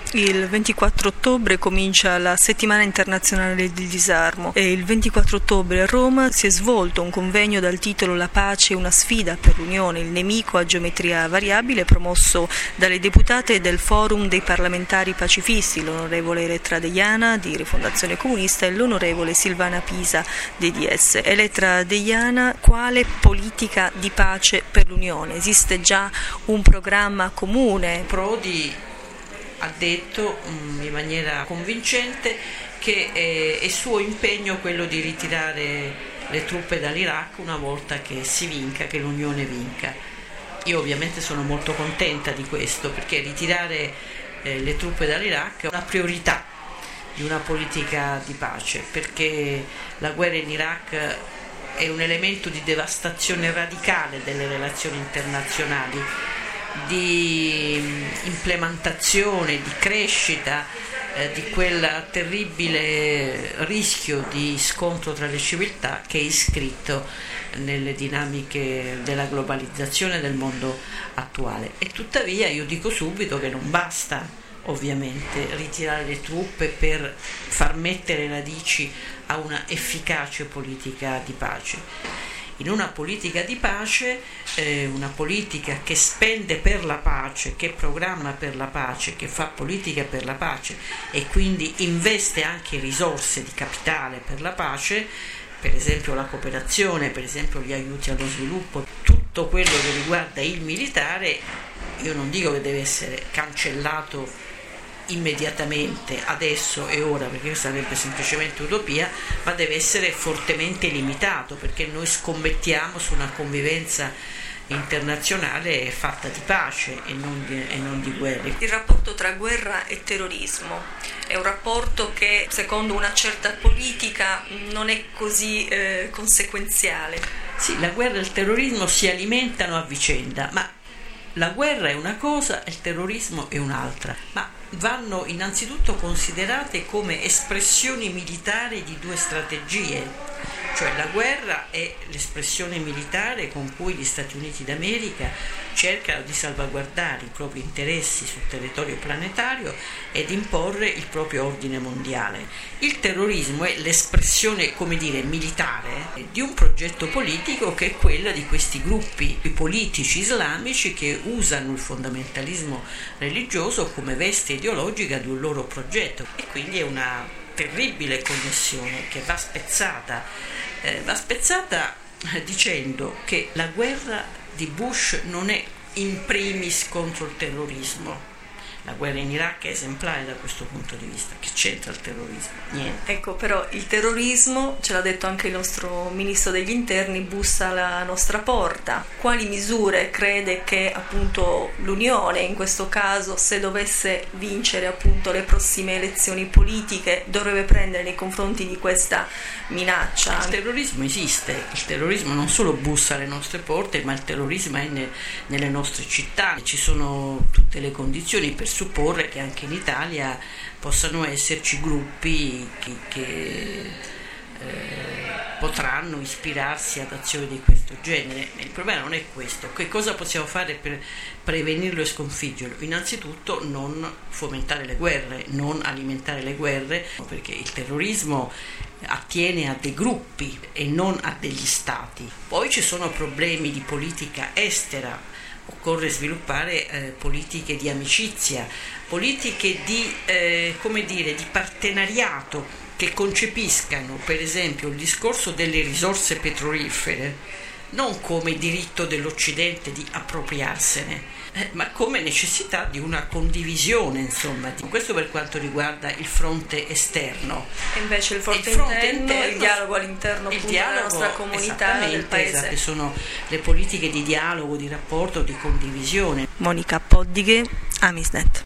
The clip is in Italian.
Il 24 ottobre comincia la settimana internazionale del disarmo e il 24 ottobre a Roma si è svolto un convegno dal titolo La pace è una sfida per l'Unione, il nemico a geometria variabile, promosso dalle deputate del Forum dei parlamentari pacifisti, l'onorevole Elettra Deiana di Rifondazione Comunista e l'onorevole Silvana Pisa dei DS. Elettra Deiana, quale politica di pace per l'Unione? Esiste già un programma comune? Prodi ha detto in maniera convincente che è suo impegno quello di ritirare le truppe dall'Iraq una volta che si vinca, che l'Unione vinca. Io ovviamente sono molto contenta di questo, perché ritirare le truppe dall'Iraq è una priorità di una politica di pace, perché la guerra in Iraq è un elemento di devastazione radicale delle relazioni internazionali, di implementazione, di crescita di quel terribile rischio di scontro tra le civiltà che è iscritto nelle dinamiche della globalizzazione del mondo attuale. E tuttavia io dico subito che non basta ovviamente ritirare le truppe per far mettere radici a una efficace politica di pace. In una politica di pace, una politica che spende per la pace, che programma per la pace, che fa politica per la pace e quindi investe anche risorse di capitale per la pace, per esempio la cooperazione, per esempio gli aiuti allo sviluppo, tutto quello che riguarda il militare, io non dico che deve essere cancellato immediatamente, adesso e ora, perché sarebbe semplicemente utopia, ma deve essere fortemente limitato, perché noi scommettiamo su una convivenza internazionale fatta di pace e non di guerre. Il rapporto tra guerra e terrorismo è un rapporto che secondo una certa politica non è così conseguenziale. Sì, la guerra e il terrorismo si alimentano a vicenda, ma la guerra è una cosa e il terrorismo è un'altra, ma vanno innanzitutto considerate come espressioni militari di due strategie. Cioè la guerra è l'espressione militare con cui gli Stati Uniti d'America cercano di salvaguardare i propri interessi sul territorio planetario ed imporre il proprio ordine mondiale. Il terrorismo è l'espressione, come dire, militare di un progetto politico che è quella di questi gruppi politici islamici che usano il fondamentalismo religioso come veste ideologica di un loro progetto, e quindi è una terribile connessione che va spezzata dicendo che la guerra di Bush non è in primis contro il terrorismo. La guerra in Iraq è esemplare da questo punto di vista. Che c'entra il terrorismo? Niente. Ecco, però il terrorismo, ce l'ha detto anche il nostro ministro degli interni, bussa alla nostra porta. Quali misure crede che appunto l'Unione, in questo caso, se dovesse vincere appunto le prossime elezioni politiche, dovrebbe prendere nei confronti di questa minaccia? Il terrorismo esiste, il terrorismo non solo bussa alle nostre porte, ma il terrorismo è nelle nostre città. Ci sono tutte le condizioni per supporre che anche in Italia possano esserci gruppi che potranno ispirarsi ad azioni di questo genere. Il problema non è questo. Che cosa possiamo fare per prevenirlo e sconfiggerlo? Innanzitutto non fomentare le guerre, non alimentare le guerre, perché il terrorismo attiene a dei gruppi e non a degli stati. Poi ci sono problemi di politica estera. Occorre sviluppare politiche di amicizia, politiche di partenariato che concepiscano, per esempio, il discorso delle risorse petrolifere non come diritto dell'Occidente di appropriarsene, ma come necessità di una condivisione, insomma. Questo per quanto riguarda il fronte esterno. E invece il fronte interno, il dialogo all'interno della nostra comunità, del paese. Esatto, sono le politiche di dialogo, di rapporto, di condivisione. Monica Poddighe, Amisnet.